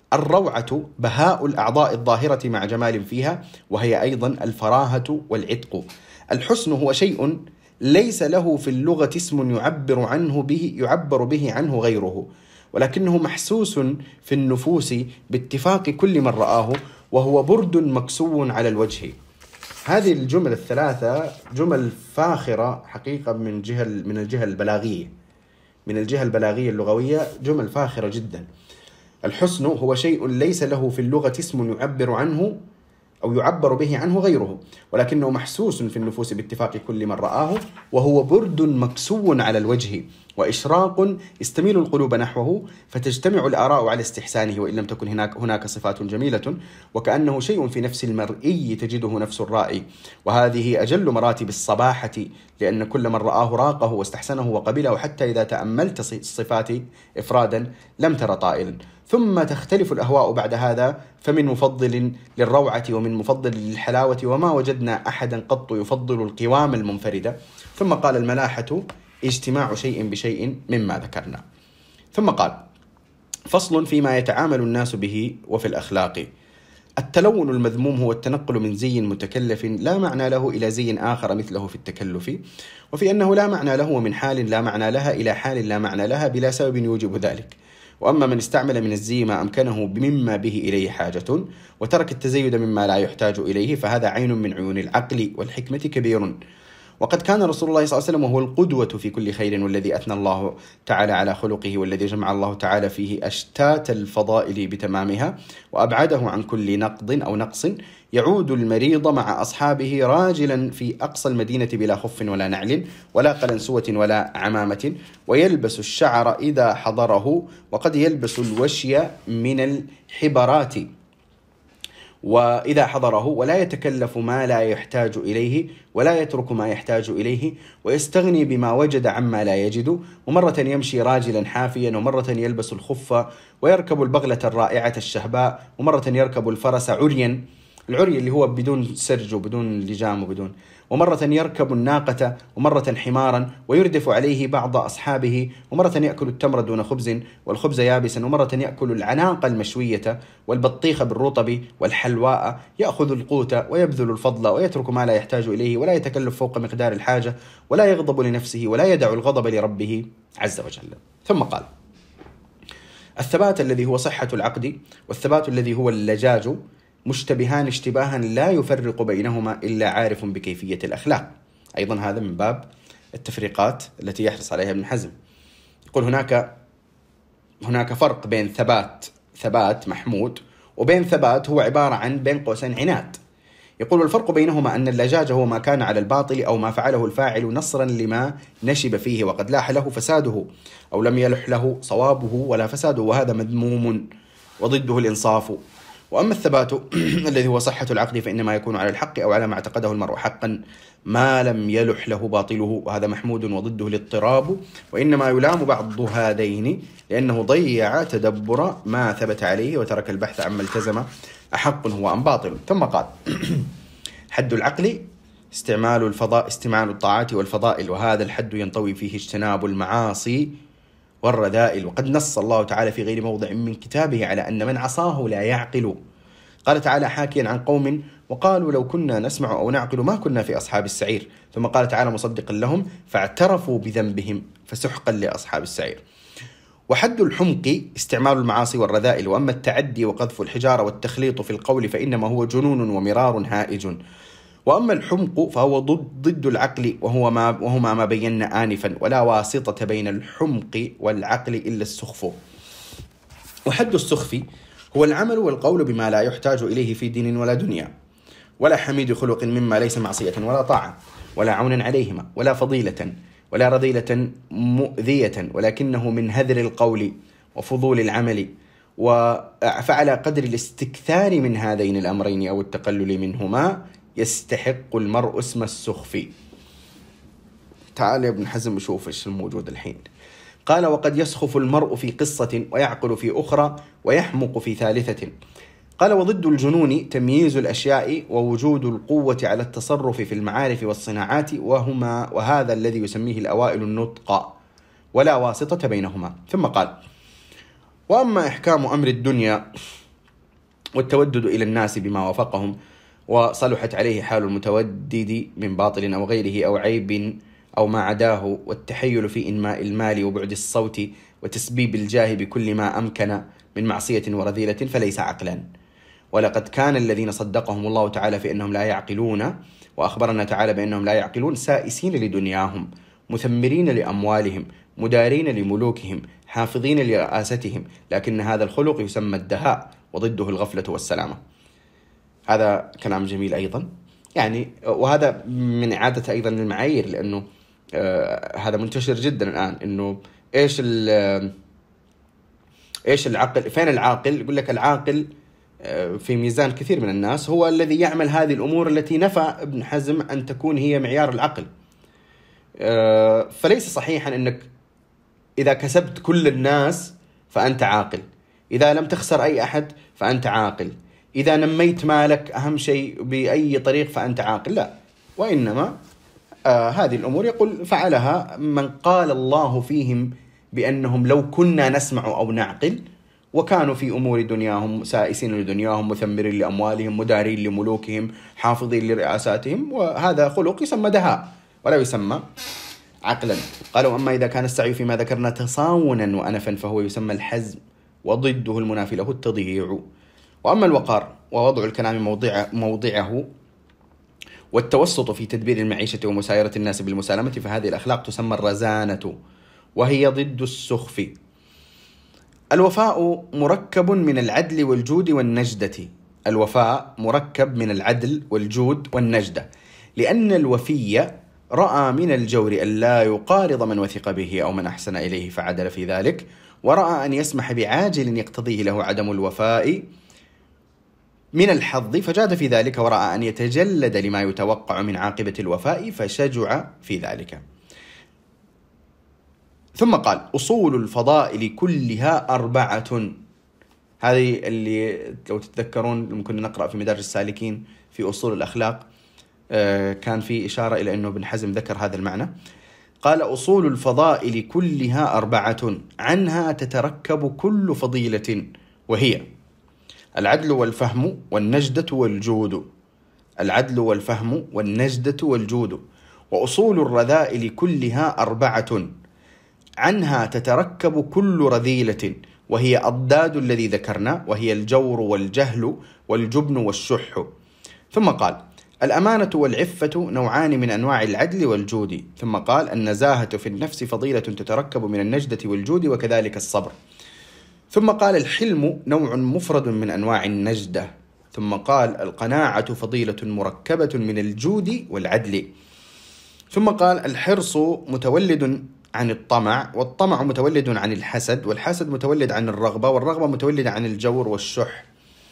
الروعة بهاء الأعضاء الظاهرة مع جمال فيها، وهي أيضا الفراهة والعتق. الحسن هو شيء ليس له في اللغة اسم يعبر عنه به يعبر به عنه غيره، ولكنه محسوس في النفوس باتفاق كل من رآه، وهو برد مكسو على الوجه. هذه الجمل الثلاثة جمل فاخرة حقيقة من جهة من الجهة البلاغية من الجهة البلاغية اللغوية، جمل فاخرة جدا. الحسن هو شيء ليس له في اللغة اسم يعبر عنه أو يعبر به عنه غيره، ولكنه محسوس في النفوس باتفاق كل من رآه، وهو برد مكسو على الوجه، وإشراق يستميل القلوب نحوه، فتجتمع الآراء على استحسانه وإن لم تكن هناك هناك صفات جميلة، وكأنه شيء في نفس المرئي تجده نفس الرائي. وهذه أجل مراتب الصباحة، لأن كل من رآه راقه واستحسنه وقبله، حتى إذا تأملت الصفات إفرادا لم تر طائلا. ثم تختلف الأهواء بعد هذا، فمن مفضل للروعة ومن مفضل للحلاوة، وما وجدنا أحدا قط يفضل القوام المنفردة. ثم قال: الملاحة اجتماع شيء بشيء مما ذكرنا. ثم قال: فصل فيما يتعامل الناس به وفي الأخلاق. التلون المذموم هو التنقل من زي متكلف لا معنى له إلى زي آخر مثله في التكلف، وفي أنه لا معنى له ومن حال لا معنى لها إلى حال لا معنى لها بلا سبب يوجب ذلك. وأما من استعمل من الزي ما أمكنه مما به إليه حاجة، وترك التزيد مما لا يحتاج إليه، فهذا عين من عيون العقل والحكمة كبير. وقد كان رسول الله صلى الله عليه وسلم وهو القدوة في كل خير، والذي أثنى الله تعالى على خلقه، والذي جمع الله تعالى فيه أشتات الفضائل بتمامها، وأبعده عن كل نقض أو نقص. يعود المريض مع أصحابه راجلا في أقصى المدينة بلا خف ولا نعل ولا قلنسوة ولا عمامة، ويلبس الشعر إذا حضره، وقد يلبس الوشي من الحبرات وإذا حضره، ولا يتكلف ما لا يحتاج إليه ولا يترك ما يحتاج إليه، ويستغني بما وجد عما لا يجد. ومرة يمشي راجلا حافيا، ومرة يلبس الخف ويركب البغلة الرائعة الشهباء، ومرة يركب الفرس عريا، العري اللي هو بدون سرج وبدون لجام وبدون، ومرة يركب الناقة، ومرة حمارا، ويردف عليه بعض أصحابه، ومرة يأكل التمر دون خبز والخبز يابسا، ومرة يأكل العناق المشوية والبطيخ بالرطب والحلواء، يأخذ القوت ويبذل الفضل ويترك ما لا يحتاج إليه، ولا يتكلف فوق مقدار الحاجة، ولا يغضب لنفسه، ولا يدع الغضب لربه عز وجل. ثم قال: الثبات الذي هو صحة العقد، والثبات الذي هو اللجاج، مشتبهان اشتباها لا يفرق بينهما إلا عارف بكيفية الأخلاق. أيضا هذا من باب التفريقات التي يحرص عليها ابن حزم. يقول هناك هناك فرق بين ثبات ثبات محمود وبين ثبات هو عبارة عن بين قوسين عناد. يقول الفرق بينهما أن اللجاج هو ما كان على الباطل أو ما فعله الفاعل نصرا لما نشب فيه وقد لاح له فساده، أو لم يلح له صوابه ولا فساده، وهذا مذموم وضده الإنصاف. وأما الثبات الذي هو صحة العقد فإنما يكون على الحق أو على ما اعتقده المرء حقا ما لم يلح له باطله، وهذا محمود وضده الاضطراب، وإنما يلام بعض هذين لأنه ضيع تدبر ما ثبت عليه وترك البحث عما التزم أحق هو أم باطل. ثم قال: حد العقل استعمال الفضاء استعمال الطاعات والفضائل، وهذا الحد ينطوي فيه اجتناب المعاصي والرذائل، وقد نص الله تعالى في غير موضع من كتابه على أن من عصاه لا يعقل. قال تعالى حاكيا عن قوم: وقالوا لو كنا نسمع أو نعقل ما كنا في أصحاب السعير. ثم قال تعالى مصدقا لهم: فاعترفوا بذنبهم فسحقا لأصحاب السعير. وحد الحمق استعمال المعاصي والرذائل. وأما التعدي وقذف الحجارة والتخليط في القول فإنما هو جنون ومرار هائج. وأما الحمق فهو ضد, ضد العقل، وهو ما وهما ما بينا آنفا، ولا واسطة بين الحمق والعقل إلا السخف. وحد السخف هو العمل والقول بما لا يحتاج إليه في دين ولا دنيا، ولا حميد خلق مما ليس معصية ولا طاعة، ولا عون عليهما، ولا فضيلة، ولا رذيلة مؤذية، ولكنه من هذر القول وفضول العمل. فعلى قدر الاستكثار من هذين الأمرين أو التقلل منهما يستحق المرء اسم السخف. تعال يا ابن حزم شوف ايش الموجود الحين. قال: وقد يسخف المرء في قصة ويعقل في أخرى ويحمق في ثالثة. قال: وضد الجنون تمييز الأشياء ووجود القوة على التصرف في المعارف والصناعات، وهما وهذا الذي يسميه الأوائل النطق، ولا واسطة بينهما. ثم قال: وأما إحكام أمر الدنيا والتودد إلى الناس بما وافقهم وصلحت عليه حال المتودد من باطل أو غيره أو عيب أو ما عداه، والتحيل في إنماء المال وبعد الصوت وتسبيب الجاه بكل ما أمكن من معصية ورذيلة، فليس عقلا. ولقد كان الذين صدقهم الله تعالى في أنهم لا يعقلون، وأخبرنا تعالى بأنهم لا يعقلون، سائسين لدنياهم، مثمرين لأموالهم، مدارين لملوكهم، حافظين لرئاستهم، لكن هذا الخلق يسمى الدهاء، وضده الغفلة والسلامة. هذا كلام جميل أيضا، يعني وهذا من إعادة أيضا للمعايير، لأنه آه هذا منتشر جدا الآن، إنه إيش إيش العقل، فين العاقل؟ يقول لك العاقل آه في ميزان كثير من الناس هو الذي يعمل هذه الأمور التي نفى ابن حزم أن تكون هي معيار العقل. آه فليس صحيحا أنك إذا كسبت كل الناس فأنت عاقل، إذا لم تخسر أي أحد فأنت عاقل، إذا نميت مالك أهم شيء بأي طريق فأنت عاقل. لا، وإنما آه هذه الأمور يقول فعلها من قال الله فيهم بأنهم لو كنا نسمع أو نعقل، وكانوا في أمور دنياهم سائسين لدنياهم، مثمرين لأموالهم، مدارين لملوكهم، حافظين لرئاساتهم، وهذا خلق يسمى دهاء ولا يسمى عقلا. قالوا: أما إذا كان السعي فيما ذكرنا تصاونا وأنفا فهو يسمى الحزم، وضده المنافي له التضييع. وأما الوقار ووضع الكلام موضع موضعه والتوسط في تدبير المعيشة ومسايرة الناس بالمسالمة، فهذه الأخلاق تسمى الرزانة، وهي ضد السخف. الوفاء مركب من العدل والجود والنجدة. الوفاء مركب من العدل والجود والنجدة، لأن الوفي رأى من الجور أن لا يقارض من وثق به أو من أحسن إليه فعدل في ذلك، ورأى أن يسمح بعاجل يقتضيه له عدم الوفاء من الحظ فجاد في ذلك، ورأى أن يتجلد لما يتوقع من عاقبة الوفاء فشجع في ذلك. ثم قال: أصول الفضائل كلها أربعة. هذه اللي لو تتذكرون ممكن نقرأ في مدارج السالكين في أصول الأخلاق كان في إشارة إلى أنه ابن حزم ذكر هذا المعنى. قال: أصول الفضائل كلها أربعة عنها تتركب كل فضيلة، وهي العدل والفهم والنجدة والجود. العدل والفهم والنجدة والجود. وأصول الرذائل كلها أربعة عنها تتركب كل رذيلة، وهي أضداد الذي ذكرنا، وهي الجور والجهل والجبن والشح. ثم قال: الأمانة والعفة نوعان من أنواع العدل والجود. ثم قال: النزاهة في النفس فضيلة تتركب من النجدة والجود، وكذلك الصبر. ثم قال: الحلم نوع مفرد من أنواع النجدة. ثم قال: القناعة فضيلة مركبة من الجود والعدل. ثم قال: الحرص متولد عن الطمع، والطمع متولد عن الحسد، والحسد متولد عن الرغبة، والرغبة متولد عن الجور والشح.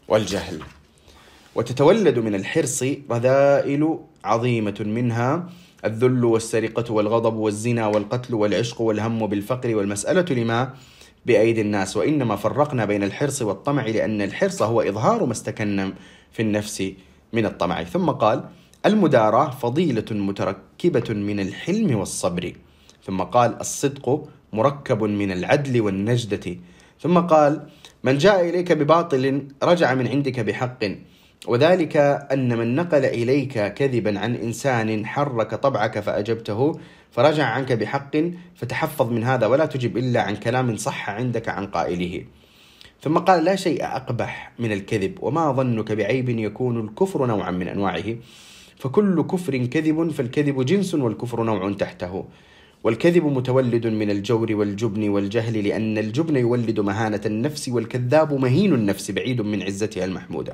والجهل. وتتولد من الحرص رذائل عظيمة، منها الذل والسرقة والغضب والزنا والقتل والعشق والهم بالفقر والمسألة لما بأيدي الناس. وإنما فرقنا بين الحرص والطمع لأن الحرص هو إظهار ما استكن في النفس من الطمع. ثم قال: المداراة فضيلة متركبة من الحلم والصبر. ثم قال: الصدق مركب من العدل والنجدة. ثم قال: من جاء إليك بباطل رجع من عندك بحق، وذلك أن من نقل إليك كذبا عن إنسان حرك طبعك فأجبته فرجع عنك بحق، فتحفظ من هذا ولا تجب إلا عن كلام صح عندك عن قائله. ثم قال: لا شيء أقبح من الكذب، وما ظنك بعيب يكون الكفر نوعا من أنواعه، فكل كفر كذب، فالكذب جنس والكفر نوع تحته. والكذب متولد من الجور والجبن والجهل، لأن الجبن يولد مهانة النفس، والكذاب مهين النفس بعيد من عزتها المحمودة.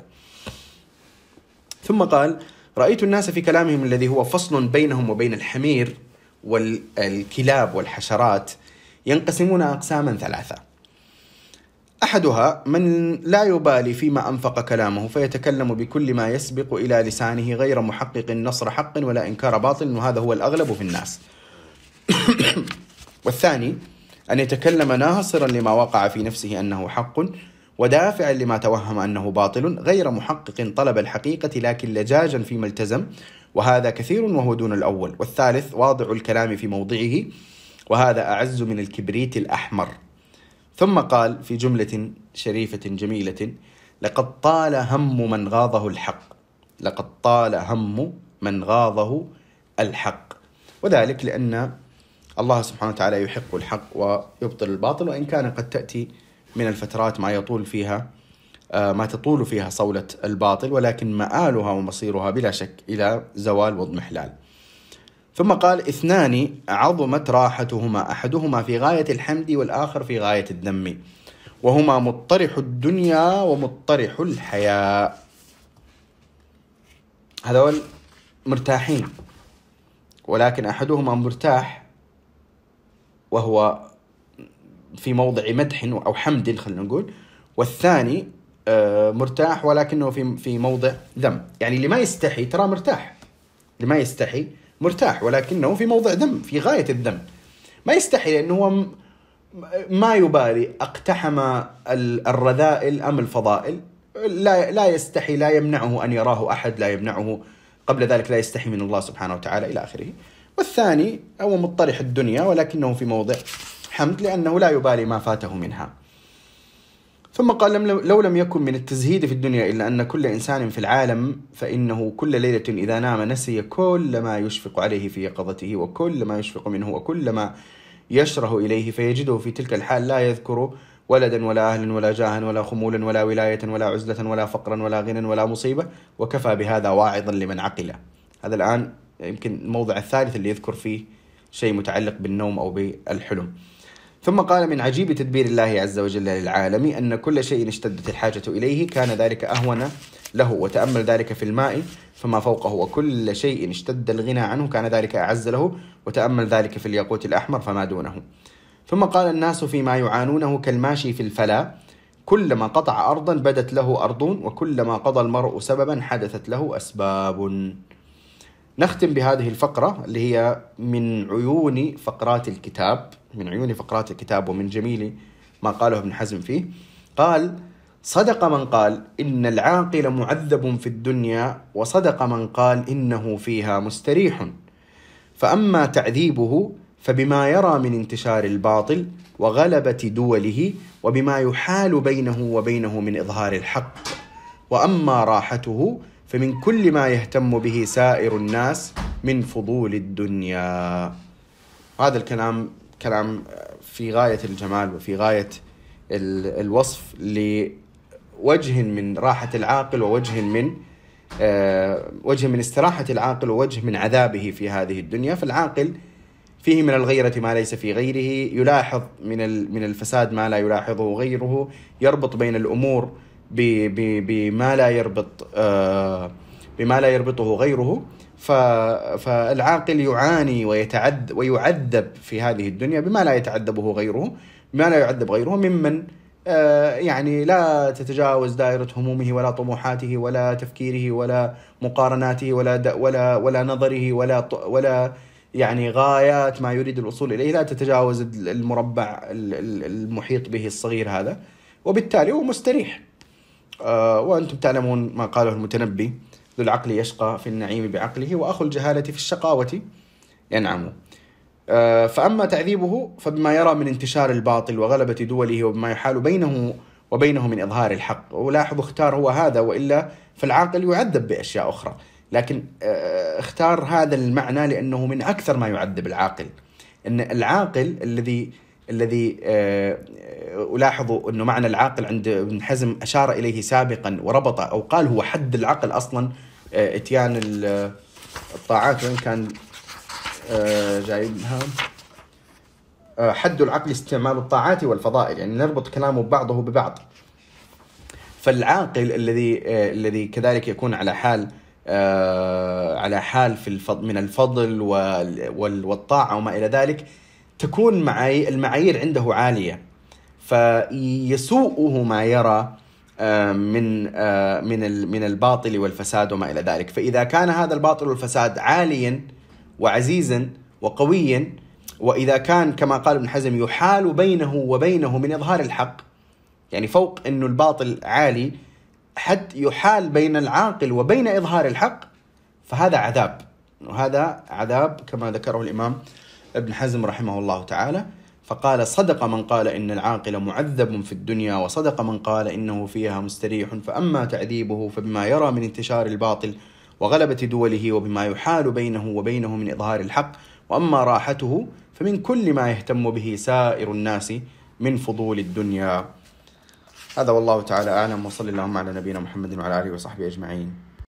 ثم قال: رأيت الناس في كلامهم الذي هو فصل بينهم وبين الحمير والكلاب والحشرات ينقسمون أقساما ثلاثة. أحدها من لا يبالي فيما أنفق كلامه فيتكلم بكل ما يسبق إلى لسانه غير محقق نصر حق ولا إنكار باطل، وهذا هو الأغلب في الناس. والثاني أن يتكلم ناصرا لما وقع في نفسه أنه حق، ودافعا لما توهم أنه باطل، غير محقق طلب الحقيقة لكن لجاجا فيما التزم، وهذا كثير وهو دون الأول. والثالث واضع الكلام في موضعه، وهذا أعز من الكبريت الأحمر. ثم قال في جملة شريفة جميلة: لقد طال هم من غاضه الحق، لقد طال هم من غاضه الحق. وذلك لأن الله سبحانه وتعالى يحق الحق ويبطل الباطل، وإن كان قد تأتي من الفترات ما يطول فيها ما تطول فيها صولة الباطل، ولكن مآلها ومصيرها بلا شك إلى زوال واضمحلال. ثم قال: اثنان عظمت راحتهما، أحدهما في غاية الحمد والآخر في غاية الذم، وهما مطرح الدنيا ومطرح الحياة. هذول مرتاحين، ولكن أحدهما مرتاح وهو في موضع مدح أو حمد خلينا نقول، والثاني مرتاح ولكنه في في موضع ذم. يعني اللي ما يستحي ترى مرتاح، اللي ما يستحي مرتاح ولكنه في موضع ذم، في غاية الذم. ما يستحي لأنه هو ما يبالي اقتحم الرذائل أم الفضائل، لا لا يستحي، لا يمنعه أن يراه أحد، لا يمنعه قبل ذلك، لا يستحي من الله سبحانه وتعالى إلى آخره. والثاني هو مطرح الدنيا ولكنه في موضع حمد لأنه لا يبالي ما فاته منها. ثم قال: لو لم يكن من التزهيد في الدنيا إلا أن كل إنسان في العالم فإنه كل ليلة إذا نام نسي كل ما يشفق عليه في يقظته وكل ما يشفق منه وكل ما يشره إليه، فيجده في تلك الحال لا يذكر ولدا ولا أهلا ولا جاها ولا خمولا ولا ولاية ولا عزلة ولا فقرا ولا غنى ولا مصيبة، وكفى بهذا واعظا لمن عقل. هذا الآن يمكن الموضع الثالث اللي يذكر فيه شيء متعلق بالنوم أو بالحلم. ثم قال: من عجيب تدبير الله عز وجل للعالم أن كل شيء اشتدت الحاجة إليه كان ذلك أهون له، وتأمل ذلك في الماء فما فوقه، وكل شيء اشتد الغنى عنه كان ذلك أعز له، وتأمل ذلك في الياقوت الأحمر فما دونه. ثم قال: الناس فيما يعانونه كالماشي في الفلا، كلما قطع أرضا بدت له أرض، وكلما قضى المرء سببا حدثت له أسباب. نختم بهذه الفقرة اللي هي من عيون فقرات الكتاب، من عيون فقرات الكتاب ومن جميل ما قاله ابن حزم فيه. قال: صدق من قال إن العاقل معذب في الدنيا، وصدق من قال إنه فيها مستريح. فأما تعذيبه فبما يرى من انتشار الباطل وغلبة دوله، وبما يحال بينه وبينه من إظهار الحق. وأما راحته فمن كل ما يهتم به سائر الناس من فضول الدنيا. هذا الكلام كلام في غاية الجمال وفي غاية الوصف لوجه من راحة العاقل، ووجه من آه وجه من استراحة العاقل، ووجه من عذابه في هذه الدنيا. فالعاقل فيه من الغيرة ما ليس في غيره، يلاحظ من من الفساد ما لا يلاحظه غيره، يربط بين الأمور بما لا يربط آه بما لا يربطه غيره. فالعاقل يعاني ويتعذب ويعذب في هذه الدنيا بما لا يتعذبه غيره، بما لا يعذب غيره ممن يعني لا تتجاوز دائرة همومه ولا طموحاته ولا تفكيره ولا مقارناته ولا ولا ولا نظره ولا ولا يعني غايات ما يريد الوصول إليه لا تتجاوز المربع المحيط به الصغير هذا، وبالتالي هو مستريح. وأنتم تعلمون ما قاله المتنبي: ذو العقل يشقى في النعيم بعقله، وأخو الجهالة في الشقاوة ينعم. فأما تعذيبه فبما يرى من انتشار الباطل وغلبة دوله وبما يحال بينه وبينه من إظهار الحق. ولاحظوا اختار هو هذا، وإلا فالعاقل يعذب بأشياء أخرى، لكن اختار هذا المعنى لأنه من أكثر ما يعذب العاقل. أن العاقل الذي الذي ألاحظوا أنه معنى العاقل عند ابن حزم أشار إليه سابقا وربط أو قال هو حد العقل أصلا اتيان الطاعات، وإن كان جايبها حد العقل استعمال الطاعات والفضائل، يعني نربط كلامه ببعضه ببعض. فالعاقل الذي الذي كذلك يكون على حال على حال في الفضل من الفضل والطاعة وما إلى ذلك، تكون معي المعايير عنده عالية، فيسوءه ما يرى من من من الباطل والفساد وما إلى ذلك. فإذا كان هذا الباطل والفساد عاليا وعزيزا وقويا، وإذا كان كما قال ابن حزم يحال بينه وبينه من إظهار الحق، يعني فوق أنه الباطل عالي حتى يحال بين العاقل وبين إظهار الحق، فهذا عذاب، وهذا عذاب كما ذكره الإمام ابن حزم رحمه الله تعالى. فقال: صدق من قال إن العاقل معذب في الدنيا، وصدق من قال إنه فيها مستريح. فأما تعذيبه فبما يرى من انتشار الباطل وغلبة دوله وبما يحال بينه وبينه من إظهار الحق. وأما راحته فمن كل ما يهتم به سائر الناس من فضول الدنيا. هذا والله تعالى أعلم، وصلى اللهم على نبينا محمد وعلى آله وصحبه أجمعين.